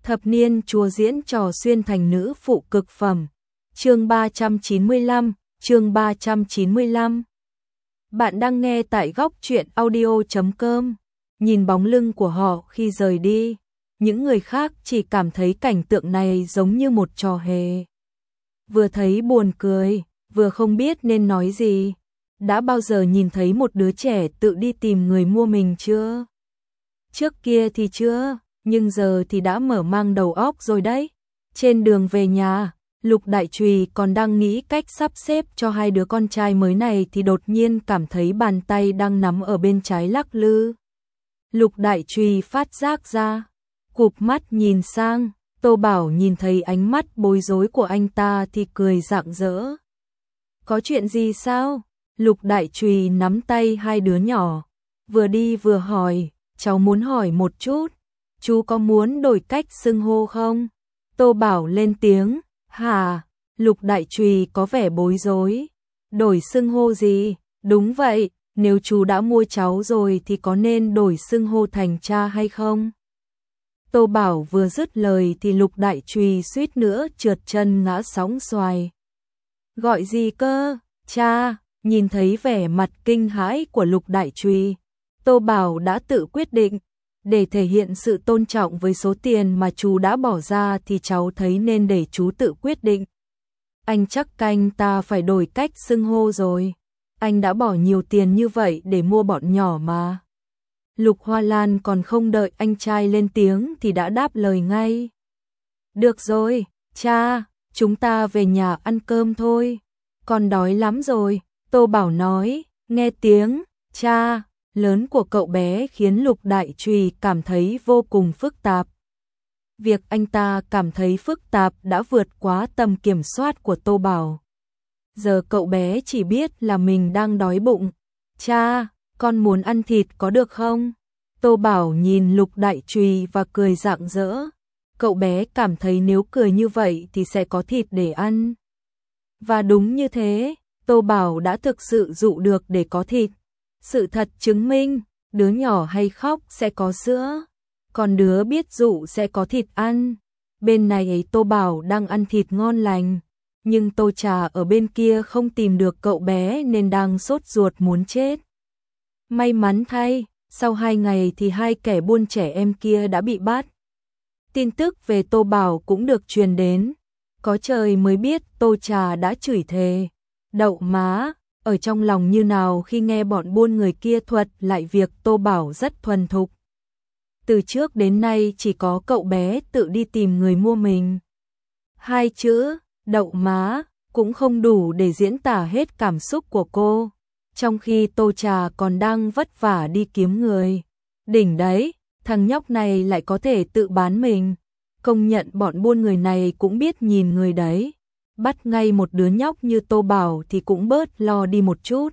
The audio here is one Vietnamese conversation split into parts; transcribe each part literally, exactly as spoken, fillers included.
Thập niên chúa diễn trò xuyên thành nữ phụ cực phẩm. Chương ba trăm chín mươi lăm, chương ba trăm chín mươi lăm. Bạn đang nghe tại góc truyện audio chấm com. Nhìn bóng lưng của họ khi rời đi, những người khác chỉ cảm thấy cảnh tượng này giống như một trò hề. Vừa thấy buồn cười, vừa không biết nên nói gì. Đã bao giờ nhìn thấy một đứa trẻ tự đi tìm người mua mình chưa? Trước kia thì chưa, nhưng giờ thì đã mở mang đầu óc rồi đấy. Trên đường về nhà, Lục Đại Trùy còn đang nghĩ cách sắp xếp cho hai đứa con trai mới này thì đột nhiên cảm thấy bàn tay đang nắm ở bên trái lắc lư. Lục Đại Trùy phát giác ra, cụp mắt nhìn sang, Tô Bảo nhìn thấy ánh mắt bối rối của anh ta thì cười rạng rỡ. Có chuyện gì sao? Lục Đại Trùy nắm tay hai đứa nhỏ, vừa đi vừa hỏi, cháu muốn hỏi một chút, chú có muốn đổi cách xưng hô không? Tô Bảo lên tiếng, hả? Lục Đại Trùy có vẻ bối rối. Đổi xưng hô gì? Đúng vậy, nếu chú đã mua cháu rồi thì có nên đổi xưng hô thành cha hay không? Tô Bảo vừa dứt lời thì Lục Đại Trùy suýt nữa trượt chân ngã sóng xoài. Gọi gì cơ? Cha. Nhìn thấy vẻ mặt kinh hãi của Lục Đại Trùy, Tô Bảo đã tự quyết định, để thể hiện sự tôn trọng với số tiền mà chú đã bỏ ra thì cháu thấy nên để chú tự quyết định. Anh chắc canh ta phải đổi cách xưng hô rồi, anh đã bỏ nhiều tiền như vậy để mua bọn nhỏ mà. Lục Hoa Lan còn không đợi anh trai lên tiếng thì đã đáp lời ngay. Được rồi, cha, chúng ta về nhà ăn cơm thôi, con đói lắm rồi. Tô Bảo nói, nghe tiếng cha lớn của cậu bé khiến Lục Đại Trùy cảm thấy vô cùng phức tạp. Việc anh ta cảm thấy phức tạp đã vượt quá tầm kiểm soát của Tô Bảo. Giờ cậu bé chỉ biết là mình đang đói bụng. Cha, con muốn ăn thịt có được không? Tô Bảo nhìn Lục Đại Trùy và cười rạng rỡ. Cậu bé cảm thấy nếu cười như vậy thì sẽ có thịt để ăn. Và đúng như thế, Tô Bảo đã thực sự dụ được để có thịt. Sự thật chứng minh, đứa nhỏ hay khóc sẽ có sữa, còn đứa biết dụ sẽ có thịt ăn. Bên này ấy Tô Bảo đang ăn thịt ngon lành, nhưng Tô Trà ở bên kia không tìm được cậu bé nên đang sốt ruột muốn chết. May mắn thay, sau hai ngày thì hai kẻ buôn trẻ em kia đã bị bắt. Tin tức về Tô Bảo cũng được truyền đến, có trời mới biết Tô Trà đã chửi thề. Đậu má, ở trong lòng như nào khi nghe bọn buôn người kia thuật lại việc Tô Bảo rất thuần thục. Từ trước đến nay chỉ có cậu bé tự đi tìm người mua mình. Hai chữ, đậu má, cũng không đủ để diễn tả hết cảm xúc của cô, trong khi Tô Trà còn đang vất vả đi kiếm người. Đỉnh đấy, thằng nhóc này lại có thể tự bán mình, công nhận bọn buôn người này cũng biết nhìn người đấy. Bắt ngay một đứa nhóc như Tô Bảo thì cũng bớt lo đi một chút.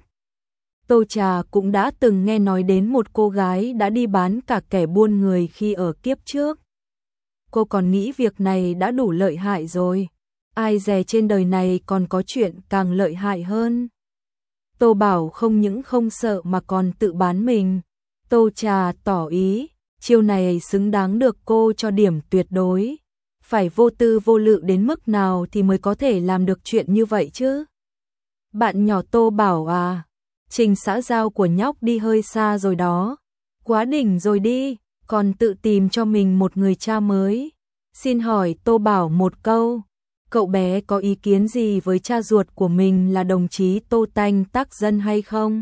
Tô Trà cũng đã từng nghe nói đến một cô gái đã đi bán cả kẻ buôn người khi ở kiếp trước. Cô còn nghĩ việc này đã đủ lợi hại rồi. Ai dè trên đời này còn có chuyện càng lợi hại hơn. Tô Bảo không những không sợ mà còn tự bán mình. Tô Trà tỏ ý, chiêu này xứng đáng được cô cho điểm tuyệt đối. Phải vô tư vô lự đến mức nào thì mới có thể làm được chuyện như vậy chứ? Bạn nhỏ Tô Bảo à, trình xã giao của nhóc đi hơi xa rồi đó. Quá đỉnh rồi đi, còn tự tìm cho mình một người cha mới. Xin hỏi Tô Bảo một câu, cậu bé có ý kiến gì với cha ruột của mình là đồng chí Tô Tanh Tác Dân hay không?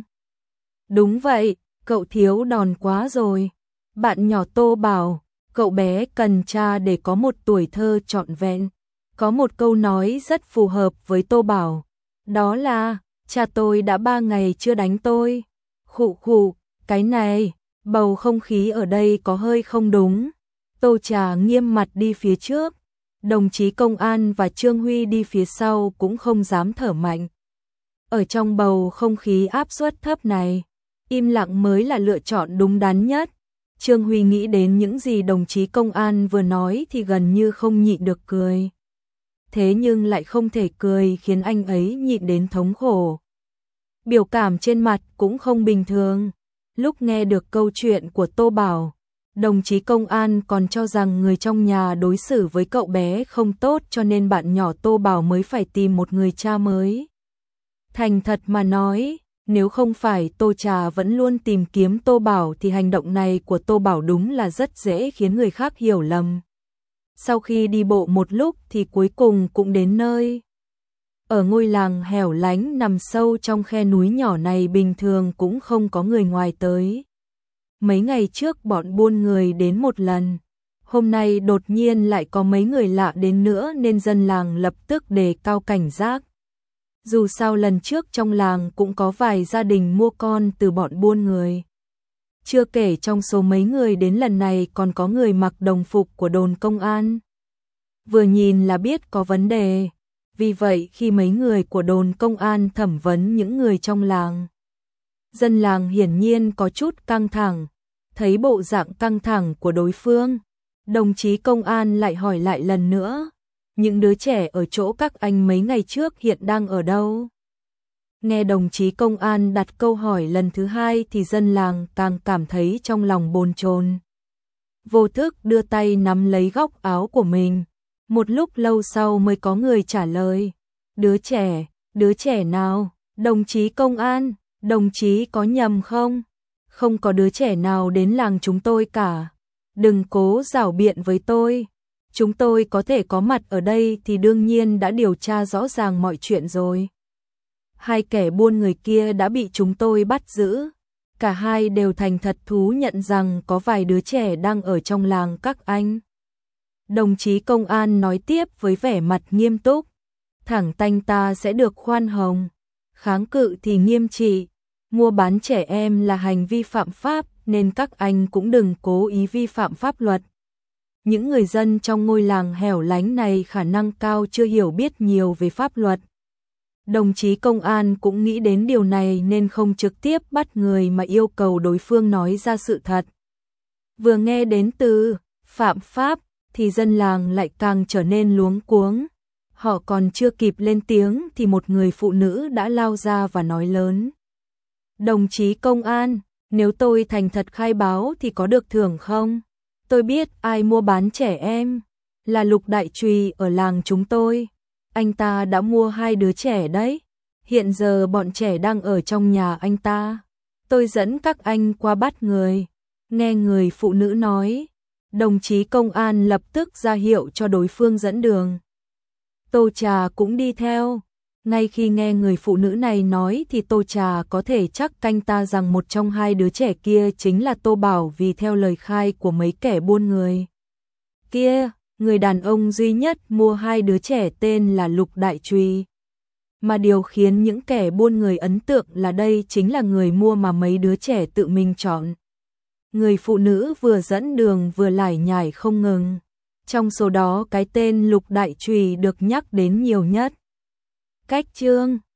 Đúng vậy, cậu thiếu đòn quá rồi. Bạn nhỏ Tô Bảo, cậu bé cần cha để có một tuổi thơ trọn vẹn. Có một câu nói rất phù hợp với Tô Bảo, đó là, cha tôi đã ba ngày chưa đánh tôi. Khụ khụ, cái này, bầu không khí ở đây có hơi không đúng. Tô Trà nghiêm mặt đi phía trước, đồng chí công an và Trương Huy đi phía sau cũng không dám thở mạnh. Ở trong bầu không khí áp suất thấp này, im lặng mới là lựa chọn đúng đắn nhất. Trương Huy nghĩ đến những gì đồng chí công an vừa nói thì gần như không nhịn được cười. Thế nhưng lại không thể cười khiến anh ấy nhịn đến thống khổ. Biểu cảm trên mặt cũng không bình thường. Lúc nghe được câu chuyện của Tô Bảo, Đồng chí công an còn cho rằng người trong nhà đối xử với cậu bé không tốt cho nên bạn nhỏ Tô Bảo mới phải tìm một người cha mới. Thành thật mà nói, nếu không phải Tô Trà vẫn luôn tìm kiếm Tô Bảo thì hành động này của Tô Bảo đúng là rất dễ khiến người khác hiểu lầm. Sau khi đi bộ một lúc thì cuối cùng cũng đến nơi. Ở ngôi làng hẻo lánh nằm sâu trong khe núi nhỏ này bình thường cũng không có người ngoài tới. Mấy ngày trước bọn buôn người đến một lần, hôm nay đột nhiên lại có mấy người lạ đến nữa nên dân làng lập tức đề cao cảnh giác. Dù sao lần trước trong làng cũng có vài gia đình mua con từ bọn buôn người. Chưa kể trong số mấy người đến lần này còn có người mặc đồng phục của đồn công an. Vừa nhìn là biết có vấn đề. Vì vậy khi mấy người của đồn công an thẩm vấn những người trong làng, dân làng hiển nhiên có chút căng thẳng. Thấy bộ dạng căng thẳng của đối phương, đồng chí công an lại hỏi lại lần nữa, những đứa trẻ ở chỗ các anh mấy ngày trước hiện đang ở đâu? Nghe đồng chí công an đặt câu hỏi lần thứ hai thì dân làng càng cảm thấy trong lòng bồn chồn. Vô thức đưa tay nắm lấy góc áo của mình, một lúc lâu sau mới có người trả lời, đứa trẻ, đứa trẻ nào? Đồng chí công an, đồng chí có nhầm không? Không có đứa trẻ nào đến làng chúng tôi cả. Đừng cố giảo biện với tôi. Chúng tôi có thể có mặt ở đây thì đương nhiên đã điều tra rõ ràng mọi chuyện rồi. Hai kẻ buôn người kia đã bị chúng tôi bắt giữ. Cả hai đều thành thật thú nhận rằng có vài đứa trẻ đang ở trong làng các anh. Đồng chí công an nói tiếp với vẻ mặt nghiêm túc. Thẳng tanh ta sẽ được khoan hồng. Kháng cự thì nghiêm trị. Mua bán trẻ em là hành vi phạm pháp nên các anh cũng đừng cố ý vi phạm pháp luật. Những người dân trong ngôi làng hẻo lánh này khả năng cao chưa hiểu biết nhiều về pháp luật. Đồng chí công an cũng nghĩ đến điều này nên không trực tiếp bắt người mà yêu cầu đối phương nói ra sự thật. Vừa nghe đến từ phạm pháp thì dân làng lại càng trở nên luống cuống. Họ còn chưa kịp lên tiếng thì một người phụ nữ đã lao ra và nói lớn. Đồng chí công an, nếu tôi thành thật khai báo thì có được thưởng không? Tôi biết ai mua bán trẻ em, là Lục Đại Trùy ở làng chúng tôi. Anh ta đã mua hai đứa trẻ đấy. Hiện giờ bọn trẻ đang ở trong nhà anh ta. Tôi dẫn các anh qua bắt người. Nghe người phụ nữ nói, đồng chí công an lập tức ra hiệu cho đối phương dẫn đường. Tô Trà cũng đi theo. Ngay khi nghe người phụ nữ này nói thì Tô Trà có thể chắc canh ta rằng một trong hai đứa trẻ kia chính là Tô Bảo vì theo lời khai của mấy kẻ buôn người. Kia, người đàn ông duy nhất mua hai đứa trẻ tên là Lục Đại Trùy. Mà điều khiến những kẻ buôn người ấn tượng là đây chính là người mua mà mấy đứa trẻ tự mình chọn. Người phụ nữ vừa dẫn đường vừa lải nhải không ngừng. Trong số đó cái tên Lục Đại Trùy được nhắc đến nhiều nhất. Cách chương